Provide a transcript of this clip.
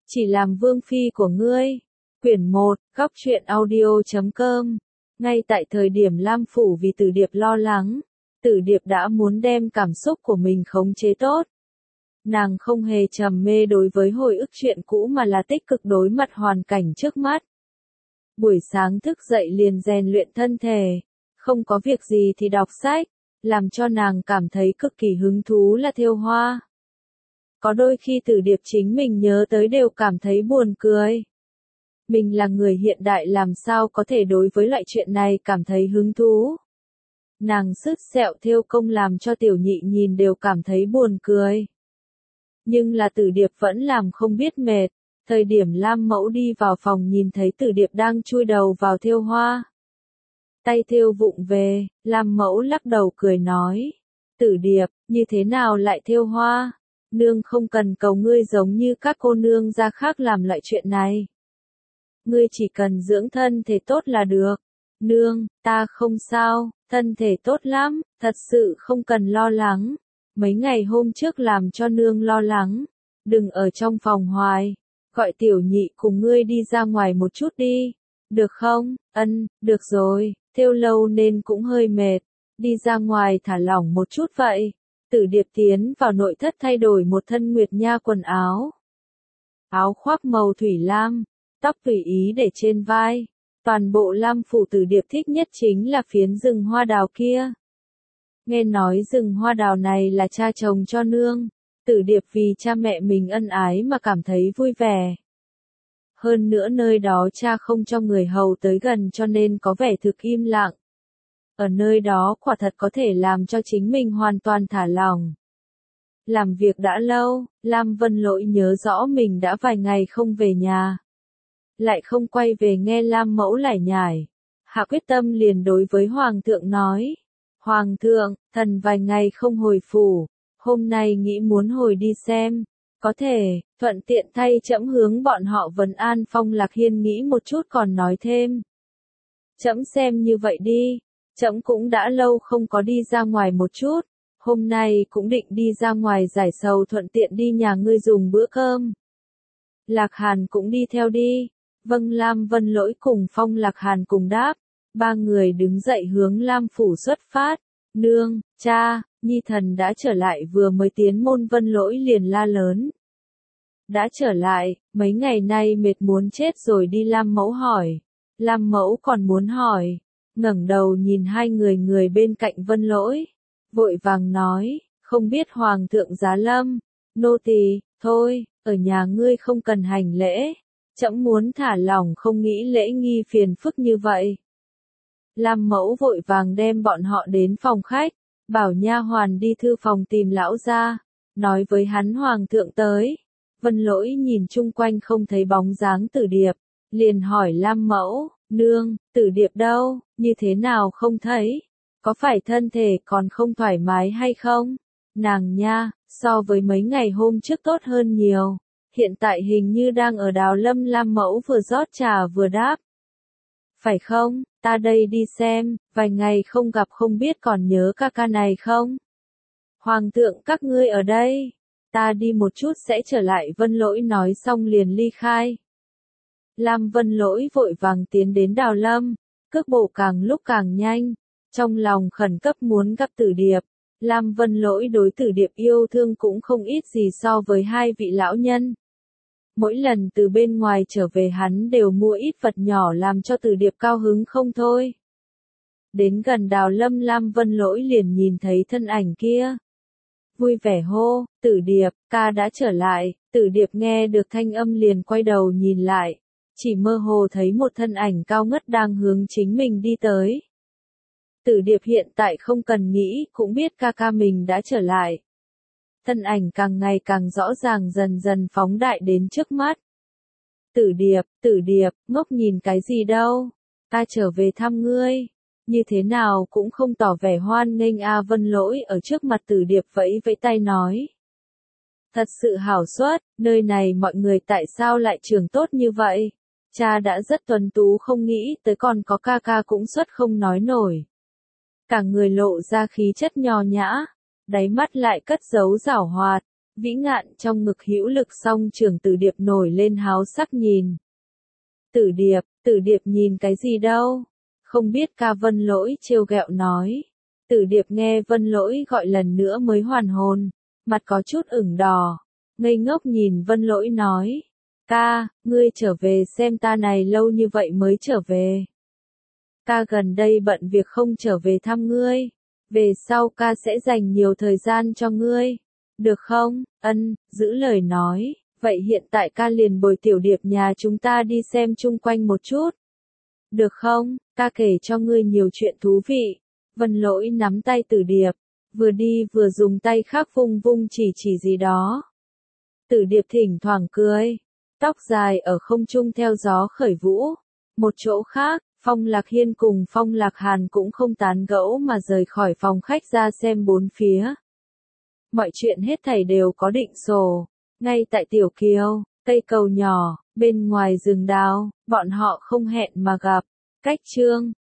Chỉ làm vương phi của ngươi. Quyển 1, góc truyện audio.com. Ngay tại thời điểm Lam Phủ vì Tử Điệp lo lắng, Tử Điệp đã muốn đem cảm xúc của mình khống chế tốt. Nàng không hề trầm mê đối với hồi ức chuyện cũ mà là tích cực đối mặt hoàn cảnh trước mắt. Buổi sáng thức dậy liền rèn luyện thân thể, không có việc gì thì đọc sách, làm cho nàng cảm thấy cực kỳ hứng thú là thêu hoa. Có đôi khi Tử Điệp chính mình nhớ tới đều cảm thấy buồn cười. Mình là người hiện đại làm sao có thể đối với loại chuyện này cảm thấy hứng thú. Nàng sứt sẹo thêu công làm cho Tiểu Nhị nhìn đều cảm thấy buồn cười. Nhưng là Tử Điệp vẫn làm không biết mệt. Thời điểm Lam Mẫu đi vào phòng nhìn thấy Tử Điệp đang chui đầu vào thêu hoa. Tay thêu vụng về, Lam Mẫu lắc đầu cười nói. Tử Điệp, như thế nào lại thêu hoa? Nương không cần cầu ngươi giống như các cô nương gia khác làm loại chuyện này. Ngươi chỉ cần dưỡng thân thể tốt là được. Nương, ta không sao, thân thể tốt lắm, thật sự không cần lo lắng. Mấy ngày hôm trước làm cho nương lo lắng. Đừng ở trong phòng hoài. Gọi Tiểu Nhị cùng ngươi đi ra ngoài một chút đi. Được không? Ân, được rồi, thêu lâu nên cũng hơi mệt. Đi ra ngoài thả lỏng một chút vậy. Tử Điệp tiến vào nội thất thay đổi một thân nguyệt nha quần áo. Áo khoác màu thủy lam, tóc tùy ý để trên vai. Toàn bộ Lam Phủ Tử Điệp thích nhất chính là phiến rừng hoa đào kia. Nghe nói rừng hoa đào này là cha trồng cho nương. Tử Điệp vì cha mẹ mình ân ái mà cảm thấy vui vẻ. Hơn nữa nơi đó cha không cho người hầu tới gần cho nên có vẻ thực im lặng. Ở nơi đó quả thật có thể làm cho chính mình hoàn toàn thả lỏng. Làm việc đã lâu, Lam Vân Lỗi nhớ rõ mình đã vài ngày không về nhà. Lại không quay về nghe Lam Mẫu lải nhải. Hạ quyết tâm liền đối với Hoàng thượng nói. Hoàng thượng, thần vài ngày không hồi phủ, hôm nay nghĩ muốn hồi đi xem. Có thể, thuận tiện thay trẫm hướng bọn họ vấn an Phong Lạc Hiên nghĩ một chút còn nói thêm. Trẫm xem như vậy đi. Trẫm cũng đã lâu không có đi ra ngoài một chút, hôm nay cũng định đi ra ngoài giải sầu thuận tiện đi nhà ngươi dùng bữa cơm. Lạc Hàn cũng đi theo đi. Vâng, Lam Vân Lỗi cùng Phong Lạc Hàn cùng đáp. Ba người đứng dậy hướng Lam Phủ xuất phát. Nương, cha, Nhi thần đã trở lại. Vừa mới tiến môn Vân Lỗi liền la lớn. Đã trở lại, mấy ngày nay mệt muốn chết rồi đi. Lam Mẫu hỏi. Lam Mẫu còn muốn hỏi. Ngẩng đầu nhìn hai người bên cạnh Vân Lỗi, vội vàng nói, không biết Hoàng thượng giá lâm, nô tỳ, thôi, ở nhà ngươi không cần hành lễ, trẫm muốn thả lỏng không nghĩ lễ nghi phiền phức như vậy. Lam Mẫu vội vàng đem bọn họ đến phòng khách, bảo nha hoàn đi thư phòng tìm lão gia, nói với hắn Hoàng thượng tới. Vân Lỗi nhìn chung quanh không thấy bóng dáng Tử Điệp, liền hỏi Lam Mẫu. Nương, Tử Điệp đâu, như thế nào không thấy? Có phải thân thể còn không thoải mái hay không? Nàng nha, so với mấy ngày hôm trước tốt hơn nhiều. Hiện tại hình như đang ở Đào Lâm. Lam Mẫu vừa rót trà vừa đáp. Phải không, ta đây đi xem, vài ngày không gặp không biết còn nhớ ca ca này không? Hoàng thượng các ngươi ở đây. Ta đi một chút sẽ trở lại. Vân Lỗi nói xong liền ly khai. Lam Vân Lỗi vội vàng tiến đến Đào Lâm, cước bộ càng lúc càng nhanh, trong lòng khẩn cấp muốn gặp Tử Điệp. Lam Vân Lỗi đối Tử Điệp yêu thương cũng không ít gì so với hai vị lão nhân. Mỗi lần từ bên ngoài trở về hắn đều mua ít vật nhỏ làm cho Tử Điệp cao hứng không thôi. Đến gần Đào Lâm Lam Vân Lỗi liền nhìn thấy thân ảnh kia. Vui vẻ hô, Tử Điệp, ca đã trở lại. Tử Điệp nghe được thanh âm liền quay đầu nhìn lại. Chỉ mơ hồ thấy một thân ảnh cao ngất đang hướng chính mình đi tới. Tử Điệp hiện tại không cần nghĩ, cũng biết ca ca mình đã trở lại. Thân ảnh càng ngày càng rõ ràng dần dần phóng đại đến trước mắt. Tử Điệp, ngốc nhìn cái gì đâu? Ta trở về thăm ngươi. Như thế nào cũng không tỏ vẻ hoan nghênh. Vân Lỗi ở trước mặt Tử Điệp vẫy vẫy tay nói. Thật sự hảo suất, nơi này mọi người tại sao lại trưởng tốt như vậy? Cha đã rất tuấn tú không nghĩ tới còn có ca ca cũng xuất không nói nổi. Cả người lộ ra khí chất nho nhã, đáy mắt lại cất giấu giảo hoạt, Vĩ Ngạn trong ngực hữu lực song trưởng Tử Điệp nổi lên háo sắc nhìn. Tử Điệp nhìn cái gì đâu? Không biết ca Vân Lỗi trêu ghẹo nói. Tử Điệp nghe Vân Lỗi gọi lần nữa mới hoàn hồn, mặt có chút ửng đỏ, ngây ngốc nhìn Vân Lỗi nói. Ca, ngươi trở về xem ta này lâu như vậy mới trở về. Ca gần đây bận việc không trở về thăm ngươi. Về sau ca sẽ dành nhiều thời gian cho ngươi. Được không? Ân, giữ lời nói. Vậy hiện tại ca liền bồi Tiểu Điệp nhà chúng ta đi xem chung quanh một chút. Được không? Ca kể cho ngươi nhiều chuyện thú vị. Vân Lỗi nắm tay Tử Điệp, vừa đi vừa dùng tay khác vung vung chỉ gì đó. Tử Điệp thỉnh thoảng cười, tóc dài ở không trung theo gió khởi vũ. Một chỗ khác, Phong Lạc Hiên cùng Phong Lạc Hàn cũng không tán gẫu mà rời khỏi phòng khách ra xem bốn phía. Mọi chuyện hết thảy đều có định sổ. Ngay tại Tiểu Kiều, cây cầu nhỏ, bên ngoài rừng đào, bọn họ không hẹn mà gặp. Cách chương